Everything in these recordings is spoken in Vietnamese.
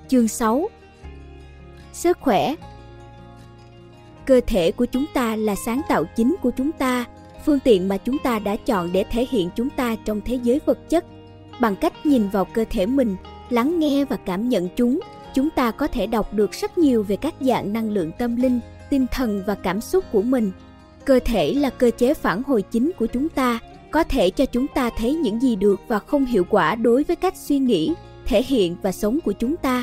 Chương 6. Sức khỏe. Cơ thể của chúng ta là sáng tạo chính của chúng ta, phương tiện mà chúng ta đã chọn để thể hiện chúng ta trong thế giới vật chất. Bằng cách nhìn vào cơ thể mình, lắng nghe và cảm nhận chúng ta có thể đọc được rất nhiều về các dạng năng lượng tâm linh, tinh thần và cảm xúc của mình. Cơ thể là cơ chế phản hồi chính của chúng ta, có thể cho chúng ta thấy những gì được và không hiệu quả đối với cách suy nghĩ, thể hiện và sống của chúng ta.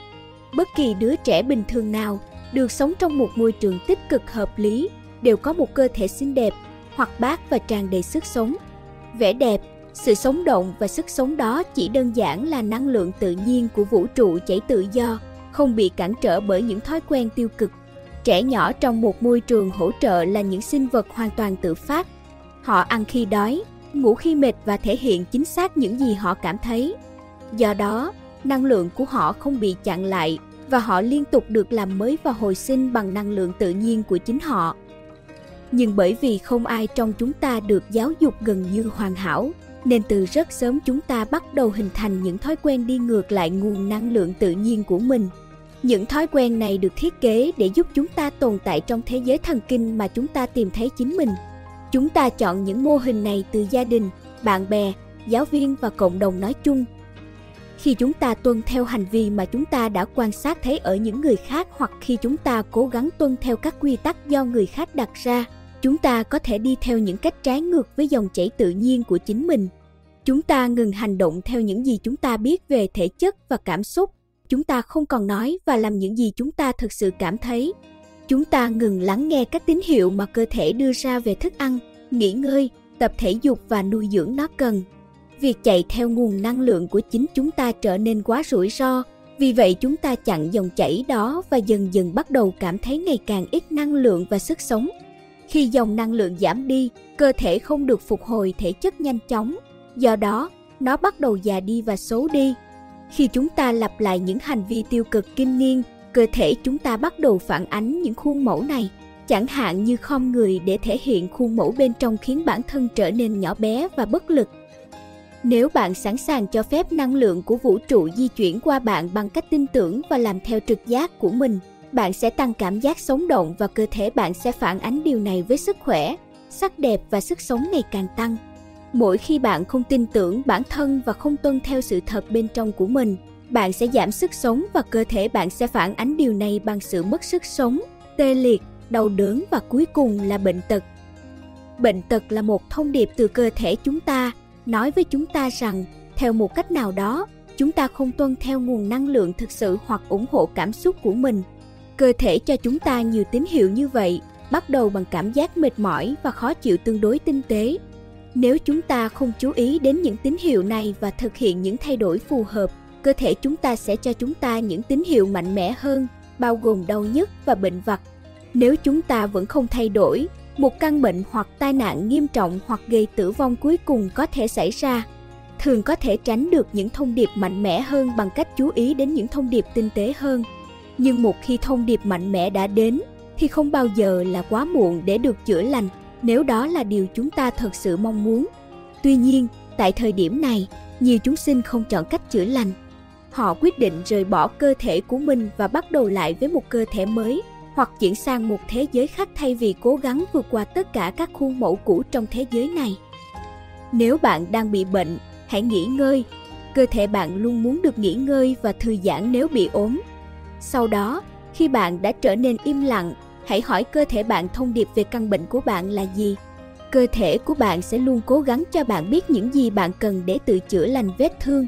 Bất kỳ đứa trẻ bình thường nào được sống trong một môi trường tích cực hợp lý đều có một cơ thể xinh đẹp, hoạt bát và tràn đầy sức sống. Vẻ đẹp, sự sống động và sức sống đó chỉ đơn giản là năng lượng tự nhiên của vũ trụ chảy tự do, không bị cản trở bởi những thói quen tiêu cực. Trẻ nhỏ trong một môi trường hỗ trợ là những sinh vật hoàn toàn tự phát. Họ ăn khi đói, ngủ khi mệt và thể hiện chính xác những gì họ cảm thấy. Do đó, năng lượng của họ không bị chặn lại và họ liên tục được làm mới và hồi sinh bằng năng lượng tự nhiên của chính họ. Nhưng bởi vì không ai trong chúng ta được giáo dục gần như hoàn hảo, nên từ rất sớm chúng ta bắt đầu hình thành những thói quen đi ngược lại nguồn năng lượng tự nhiên của mình. Những thói quen này được thiết kế để giúp chúng ta tồn tại trong thế giới thần kinh mà chúng ta tìm thấy chính mình. Chúng ta chọn những mô hình này từ gia đình, bạn bè, giáo viên và cộng đồng nói chung. Khi chúng ta tuân theo hành vi mà chúng ta đã quan sát thấy ở những người khác, hoặc khi chúng ta cố gắng tuân theo các quy tắc do người khác đặt ra, chúng ta có thể đi theo những cách trái ngược với dòng chảy tự nhiên của chính mình. Chúng ta ngừng hành động theo những gì chúng ta biết về thể chất và cảm xúc. Chúng ta không còn nói và làm những gì chúng ta thực sự cảm thấy. Chúng ta ngừng lắng nghe các tín hiệu mà cơ thể đưa ra về thức ăn, nghỉ ngơi, tập thể dục và nuôi dưỡng nó cần. Việc chạy theo nguồn năng lượng của chính chúng ta trở nên quá rủi ro, vì vậy chúng ta chặn dòng chảy đó và dần dần bắt đầu cảm thấy ngày càng ít năng lượng và sức sống. Khi dòng năng lượng giảm đi, cơ thể không được phục hồi thể chất nhanh chóng, do đó nó bắt đầu già đi và xấu đi. Khi chúng ta lặp lại những hành vi tiêu cực kinh niên, cơ thể chúng ta bắt đầu phản ánh những khuôn mẫu này, chẳng hạn như khom người để thể hiện khuôn mẫu bên trong khiến bản thân trở nên nhỏ bé và bất lực. Nếu bạn sẵn sàng cho phép năng lượng của vũ trụ di chuyển qua bạn bằng cách tin tưởng và làm theo trực giác của mình, bạn sẽ tăng cảm giác sống động và cơ thể bạn sẽ phản ánh điều này với sức khỏe, sắc đẹp và sức sống ngày càng tăng. Mỗi khi bạn không tin tưởng bản thân và không tuân theo sự thật bên trong của mình, bạn sẽ giảm sức sống và cơ thể bạn sẽ phản ánh điều này bằng sự mất sức sống, tê liệt, đau đớn và cuối cùng là bệnh tật. Bệnh tật là một thông điệp từ cơ thể chúng ta, nói với chúng ta rằng, theo một cách nào đó, chúng ta không tuân theo nguồn năng lượng thực sự hoặc ủng hộ cảm xúc của mình. Cơ thể cho chúng ta nhiều tín hiệu như vậy, bắt đầu bằng cảm giác mệt mỏi và khó chịu tương đối tinh tế. Nếu chúng ta không chú ý đến những tín hiệu này và thực hiện những thay đổi phù hợp, cơ thể chúng ta sẽ cho chúng ta những tín hiệu mạnh mẽ hơn, bao gồm đau nhức và bệnh vặt. Nếu chúng ta vẫn không thay đổi, một căn bệnh hoặc tai nạn nghiêm trọng hoặc gây tử vong cuối cùng có thể xảy ra. Thường có thể tránh được những thông điệp mạnh mẽ hơn bằng cách chú ý đến những thông điệp tinh tế hơn. Nhưng một khi thông điệp mạnh mẽ đã đến, thì không bao giờ là quá muộn để được chữa lành, nếu đó là điều chúng ta thật sự mong muốn. Tuy nhiên, tại thời điểm này, nhiều chúng sinh không chọn cách chữa lành. Họ quyết định rời bỏ cơ thể của mình và bắt đầu lại với một cơ thể mới, hoặc chuyển sang một thế giới khác thay vì cố gắng vượt qua tất cả các khuôn mẫu cũ trong thế giới này. Nếu bạn đang bị bệnh, hãy nghỉ ngơi. Cơ thể bạn luôn muốn được nghỉ ngơi và thư giãn nếu bị ốm. Sau đó, khi bạn đã trở nên im lặng, hãy hỏi cơ thể bạn thông điệp về căn bệnh của bạn là gì. Cơ thể của bạn sẽ luôn cố gắng cho bạn biết những gì bạn cần để tự chữa lành vết thương.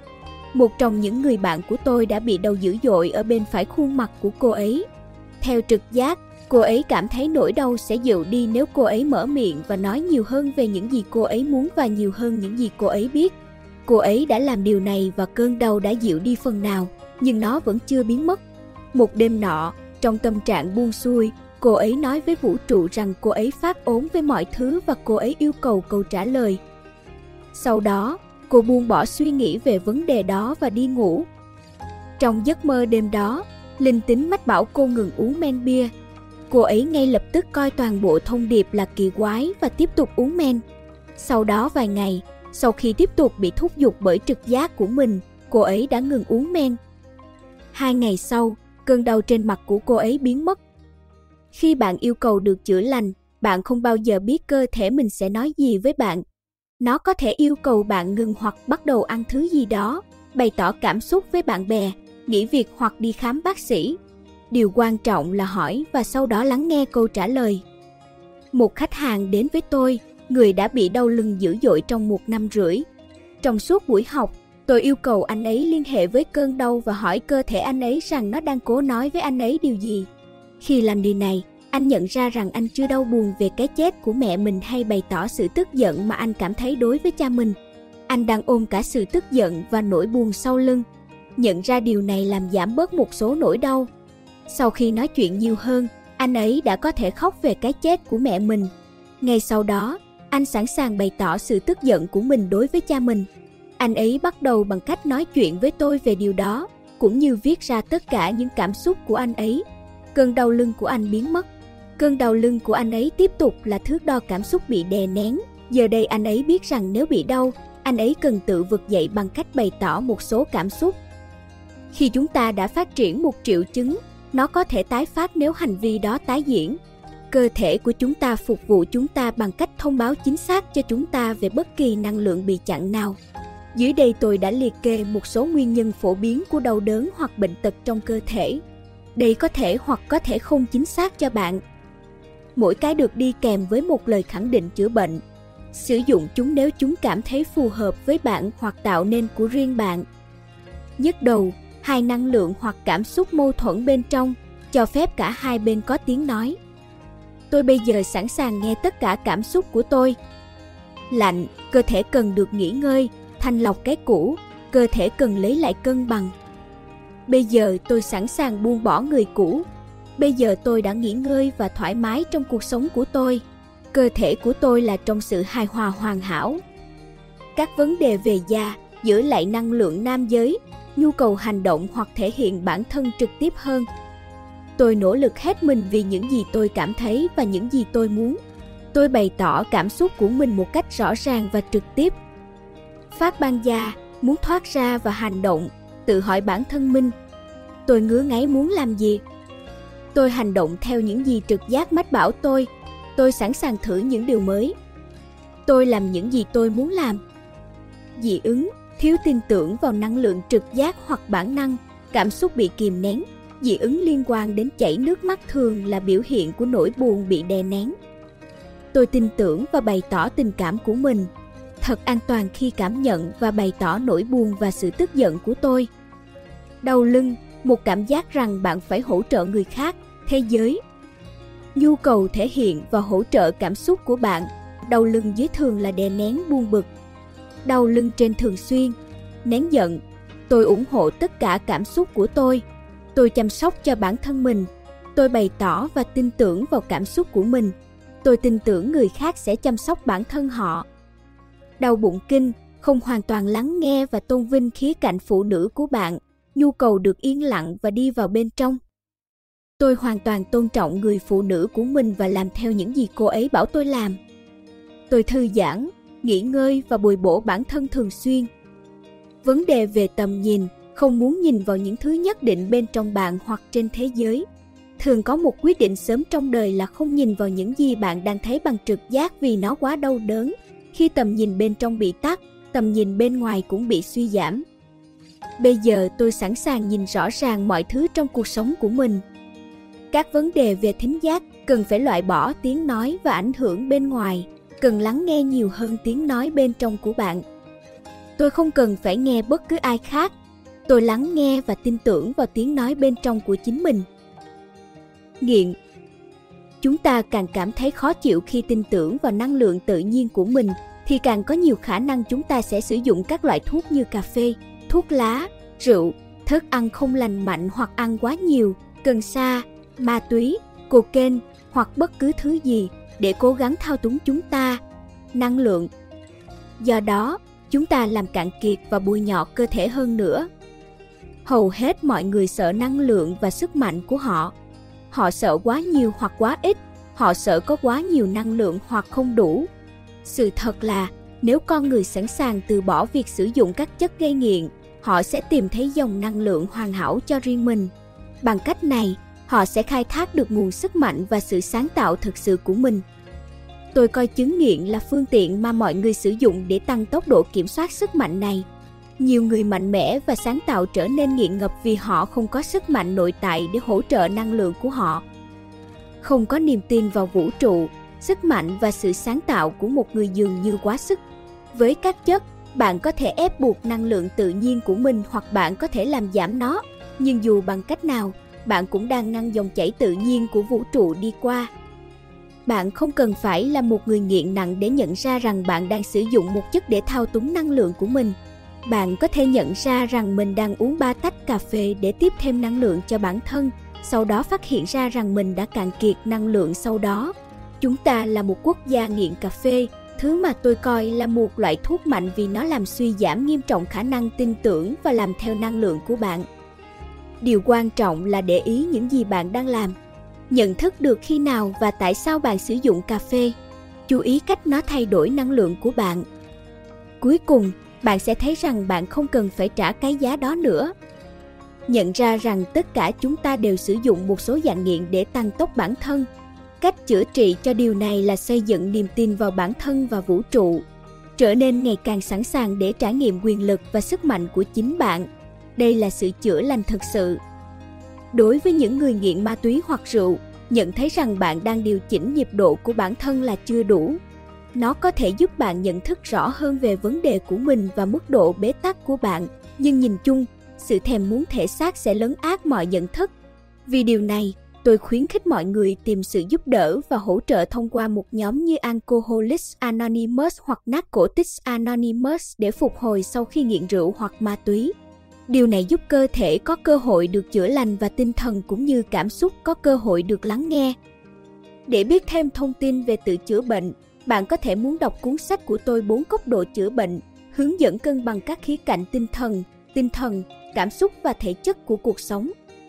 Một trong những người bạn của tôi đã bị đau dữ dội ở bên phải khuôn mặt của cô ấy. Theo trực giác, cô ấy cảm thấy nỗi đau sẽ dịu đi nếu cô ấy mở miệng và nói nhiều hơn về những gì cô ấy muốn và nhiều hơn những gì cô ấy biết. Cô ấy đã làm điều này và cơn đau đã dịu đi phần nào, nhưng nó vẫn chưa biến mất. Một đêm nọ, trong tâm trạng buông xuôi, cô ấy nói với vũ trụ rằng cô ấy phát ốm với mọi thứ và cô ấy yêu cầu câu trả lời. Sau đó, cô buông bỏ suy nghĩ về vấn đề đó và đi ngủ. Trong giấc mơ đêm đó, linh tính mách bảo cô ngừng uống men bia. Cô ấy ngay lập tức coi toàn bộ thông điệp là kỳ quái và tiếp tục uống men. Sau đó vài ngày, sau khi tiếp tục bị thúc giục bởi trực giác của mình, cô ấy đã ngừng uống men. 2 ngày sau, cơn đau trên mặt của cô ấy biến mất. Khi bạn yêu cầu được chữa lành, bạn không bao giờ biết cơ thể mình sẽ nói gì với bạn. Nó có thể yêu cầu bạn ngừng hoặc bắt đầu ăn thứ gì đó, bày tỏ cảm xúc với bạn bè, nghỉ việc hoặc đi khám bác sĩ. Điều quan trọng là hỏi và sau đó lắng nghe câu trả lời. Một khách hàng đến với tôi, người đã bị đau lưng dữ dội trong 1 năm rưỡi. Trong suốt buổi học, tôi yêu cầu anh ấy liên hệ với cơn đau và hỏi cơ thể anh ấy rằng nó đang cố nói với anh ấy điều gì. Khi làm điều này, anh nhận ra rằng anh chưa đau buồn về cái chết của mẹ mình hay bày tỏ sự tức giận mà anh cảm thấy đối với cha mình. Anh đang ôm cả sự tức giận và nỗi buồn sau lưng. Nhận ra điều này làm giảm bớt một số nỗi đau. Sau khi nói chuyện nhiều hơn, anh ấy đã có thể khóc về cái chết của mẹ mình. Ngay sau đó, anh sẵn sàng bày tỏ sự tức giận của mình đối với cha mình. Anh ấy bắt đầu bằng cách nói chuyện với tôi về điều đó, cũng như viết ra tất cả những cảm xúc của anh ấy. Cơn đau lưng của anh biến mất. Cơn đau lưng của anh ấy tiếp tục là thước đo cảm xúc bị đè nén. Giờ đây anh ấy biết rằng nếu bị đau, anh ấy cần tự vực dậy bằng cách bày tỏ một số cảm xúc. Khi chúng ta đã phát triển một triệu chứng, nó có thể tái phát nếu hành vi đó tái diễn. Cơ thể của chúng ta phục vụ chúng ta bằng cách thông báo chính xác cho chúng ta về bất kỳ năng lượng bị chặn nào. Dưới đây tôi đã liệt kê một số nguyên nhân phổ biến của đau đớn hoặc bệnh tật trong cơ thể. Đây có thể hoặc có thể không chính xác cho bạn. Mỗi cái được đi kèm với một lời khẳng định chữa bệnh. Sử dụng chúng nếu chúng cảm thấy phù hợp với bạn hoặc tạo nên của riêng bạn. Nhức đầu, 2 năng lượng hoặc cảm xúc mâu thuẫn bên trong, cho phép cả hai bên có tiếng nói. Tôi bây giờ sẵn sàng nghe tất cả cảm xúc của tôi. Lạnh, cơ thể cần được nghỉ ngơi, thanh lọc cái cũ, cơ thể cần lấy lại cân bằng. Bây giờ tôi sẵn sàng buông bỏ người cũ. Bây giờ tôi đã nghỉ ngơi và thoải mái trong cuộc sống của tôi. Cơ thể của tôi là trong sự hài hòa hoàn hảo. Các vấn đề về da, giữ lại năng lượng nam giới, nhu cầu hành động hoặc thể hiện bản thân trực tiếp hơn. Tôi nỗ lực hết mình vì những gì tôi cảm thấy và những gì tôi muốn. Tôi bày tỏ cảm xúc của mình một cách rõ ràng và trực tiếp. Phát ban da, muốn thoát ra và hành động, tự hỏi bản thân mình. Tôi ngứa ngáy muốn làm gì? Tôi hành động theo những gì trực giác mách bảo tôi. Tôi sẵn sàng thử những điều mới. Tôi làm những gì tôi muốn làm. Dị ứng, thiếu tin tưởng vào năng lượng trực giác hoặc bản năng, cảm xúc bị kìm nén. Dị ứng liên quan đến chảy nước mắt thường là biểu hiện của nỗi buồn bị đè nén. Tôi tin tưởng và bày tỏ tình cảm của mình. Thật an toàn khi cảm nhận và bày tỏ nỗi buồn và sự tức giận của tôi. Đau lưng, một cảm giác rằng bạn phải hỗ trợ người khác, thế giới. Nhu cầu thể hiện và hỗ trợ cảm xúc của bạn. Đau lưng dưới thường là đè nén buồn bực. Đau lưng trên thường xuyên, nén giận. Tôi ủng hộ tất cả cảm xúc của tôi. Tôi chăm sóc cho bản thân mình. Tôi bày tỏ và tin tưởng vào cảm xúc của mình. Tôi tin tưởng người khác sẽ chăm sóc bản thân họ. Đau bụng kinh, không hoàn toàn lắng nghe và tôn vinh khía cạnh phụ nữ của bạn. Nhu cầu được yên lặng và đi vào bên trong. Tôi hoàn toàn tôn trọng người phụ nữ của mình và làm theo những gì cô ấy bảo tôi làm. Tôi thư giãn, nghỉ ngơi và bồi bổ bản thân thường xuyên. Vấn đề về tầm nhìn, không muốn nhìn vào những thứ nhất định bên trong bạn hoặc trên thế giới. Thường có một quyết định sớm trong đời là không nhìn vào những gì bạn đang thấy bằng trực giác vì nó quá đau đớn. Khi tầm nhìn bên trong bị tắt, tầm nhìn bên ngoài cũng bị suy giảm. Bây giờ tôi sẵn sàng nhìn rõ ràng mọi thứ trong cuộc sống của mình. Các vấn đề về thính giác cần phải loại bỏ tiếng nói và ảnh hưởng bên ngoài, cần lắng nghe nhiều hơn tiếng nói bên trong của bạn. Tôi không cần phải nghe bất cứ ai khác. Tôi lắng nghe và tin tưởng vào tiếng nói bên trong của chính mình. Nghiện. Chúng ta càng cảm thấy khó chịu khi tin tưởng vào năng lượng tự nhiên của mình, thì càng có nhiều khả năng chúng ta sẽ sử dụng các loại thuốc như cà phê, thuốc lá, rượu, thức ăn không lành mạnh hoặc ăn quá nhiều, cần sa, ma túy, cocaine hoặc bất cứ thứ gì để cố gắng thao túng chúng ta, năng lượng. Do đó, chúng ta làm cạn kiệt và bôi nhọ cơ thể hơn nữa. Hầu hết mọi người sợ năng lượng và sức mạnh của họ. Họ sợ quá nhiều hoặc quá ít, họ sợ có quá nhiều năng lượng hoặc không đủ. Sự thật là, nếu con người sẵn sàng từ bỏ việc sử dụng các chất gây nghiện, họ sẽ tìm thấy dòng năng lượng hoàn hảo cho riêng mình. Bằng cách này, họ sẽ khai thác được nguồn sức mạnh và sự sáng tạo thực sự của mình. Tôi coi chứng nghiện là phương tiện mà mọi người sử dụng để tăng tốc độ kiểm soát sức mạnh này. Nhiều người mạnh mẽ và sáng tạo trở nên nghiện ngập vì họ không có sức mạnh nội tại để hỗ trợ năng lượng của họ. Không có niềm tin vào vũ trụ, sức mạnh và sự sáng tạo của một người dường như quá sức. Với các chất, bạn có thể ép buộc năng lượng tự nhiên của mình hoặc bạn có thể làm giảm nó, nhưng dù bằng cách nào, bạn cũng đang ngăn dòng chảy tự nhiên của vũ trụ đi qua. Bạn không cần phải là một người nghiện nặng để nhận ra rằng bạn đang sử dụng một chất để thao túng năng lượng của mình. Bạn có thể nhận ra rằng mình đang uống 3 tách cà phê để tiếp thêm năng lượng cho bản thân, sau đó phát hiện ra rằng mình đã cạn kiệt năng lượng sau đó. Chúng ta là một quốc gia nghiện cà phê, thứ mà tôi coi là một loại thuốc mạnh vì nó làm suy giảm nghiêm trọng khả năng tin tưởng và làm theo năng lượng của bạn. Điều quan trọng là để ý những gì bạn đang làm. Nhận thức được khi nào và tại sao bạn sử dụng cà phê. Chú ý cách nó thay đổi năng lượng của bạn. Cuối cùng, bạn sẽ thấy rằng bạn không cần phải trả cái giá đó nữa. Nhận ra rằng tất cả chúng ta đều sử dụng một số dạng nghiện để tăng tốc bản thân. Cách chữa trị cho điều này là xây dựng niềm tin vào bản thân và vũ trụ. Trở nên ngày càng sẵn sàng để trải nghiệm quyền lực và sức mạnh của chính bạn. Đây là sự chữa lành thực sự. Đối với những người nghiện ma túy hoặc rượu, nhận thấy rằng bạn đang điều chỉnh nhịp độ của bản thân là chưa đủ. Nó có thể giúp bạn nhận thức rõ hơn về vấn đề của mình và mức độ bế tắc của bạn, nhưng nhìn chung, sự thèm muốn thể xác sẽ lấn át mọi nhận thức. Vì điều này, tôi khuyến khích mọi người tìm sự giúp đỡ và hỗ trợ thông qua một nhóm như Alcoholics Anonymous hoặc Narcotics Anonymous để phục hồi sau khi nghiện rượu hoặc ma túy. Điều này giúp cơ thể có cơ hội được chữa lành và tinh thần cũng như cảm xúc có cơ hội được lắng nghe. Để biết thêm thông tin về tự chữa bệnh, bạn có thể muốn đọc cuốn sách của tôi 4 cấp độ chữa bệnh, hướng dẫn cân bằng các khía cạnh tinh thần, cảm xúc và thể chất của cuộc sống.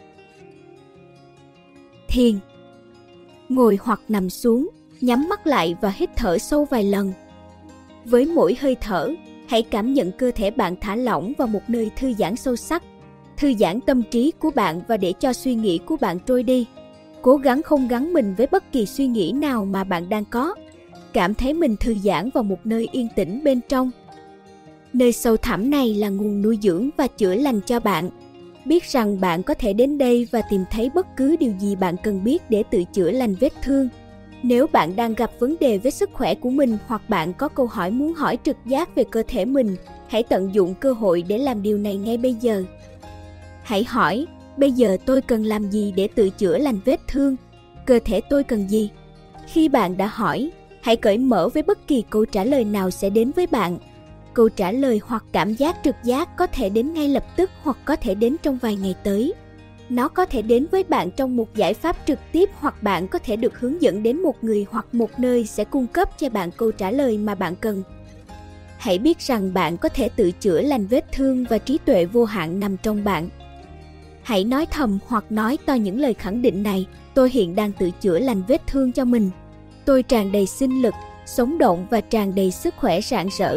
Thiền. Ngồi hoặc nằm xuống, nhắm mắt lại và hít thở sâu vài lần. Với mỗi hơi thở, hãy cảm nhận cơ thể bạn thả lỏng vào một nơi thư giãn sâu sắc. Thư giãn tâm trí của bạn và để cho suy nghĩ của bạn trôi đi. Cố gắng không gắn mình với bất kỳ suy nghĩ nào mà bạn đang có. Cảm thấy mình thư giãn vào một nơi yên tĩnh bên trong. Nơi sâu thẳm này là nguồn nuôi dưỡng và chữa lành cho bạn. Biết rằng bạn có thể đến đây và tìm thấy bất cứ điều gì bạn cần biết để tự chữa lành vết thương. Nếu bạn đang gặp vấn đề với sức khỏe của mình hoặc bạn có câu hỏi muốn hỏi trực giác về cơ thể mình, hãy tận dụng cơ hội để làm điều này ngay bây giờ. Hãy hỏi, bây giờ tôi cần làm gì để tự chữa lành vết thương? Cơ thể tôi cần gì? Khi bạn đã hỏi, hãy cởi mở với bất kỳ câu trả lời nào sẽ đến với bạn. Câu trả lời hoặc cảm giác trực giác có thể đến ngay lập tức hoặc có thể đến trong vài ngày tới. Nó có thể đến với bạn trong một giải pháp trực tiếp hoặc bạn có thể được hướng dẫn đến một người hoặc một nơi sẽ cung cấp cho bạn câu trả lời mà bạn cần. Hãy biết rằng bạn có thể tự chữa lành vết thương và trí tuệ vô hạn nằm trong bạn. Hãy nói thầm hoặc nói to những lời khẳng định này: tôi hiện đang tự chữa lành vết thương cho mình. Tôi tràn đầy sinh lực, sống động và tràn đầy sức khỏe rạng rỡ.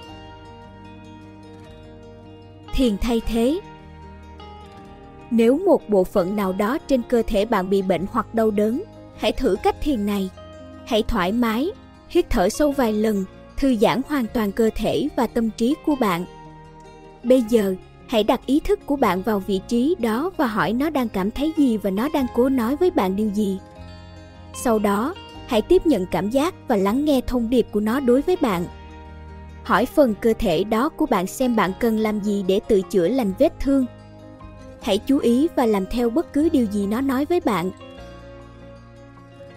Thiền thay thế. Nếu một bộ phận nào đó trên cơ thể bạn bị bệnh hoặc đau đớn, hãy thử cách thiền này. Hãy thoải mái, hít thở sâu vài lần, thư giãn hoàn toàn cơ thể và tâm trí của bạn. Bây giờ, hãy đặt ý thức của bạn vào vị trí đó và hỏi nó đang cảm thấy gì và nó đang cố nói với bạn điều gì. Sau đó, hãy tiếp nhận cảm giác và lắng nghe thông điệp của nó đối với bạn. Hỏi phần cơ thể đó của bạn xem bạn cần làm gì để tự chữa lành vết thương. Hãy chú ý và làm theo bất cứ điều gì nó nói với bạn,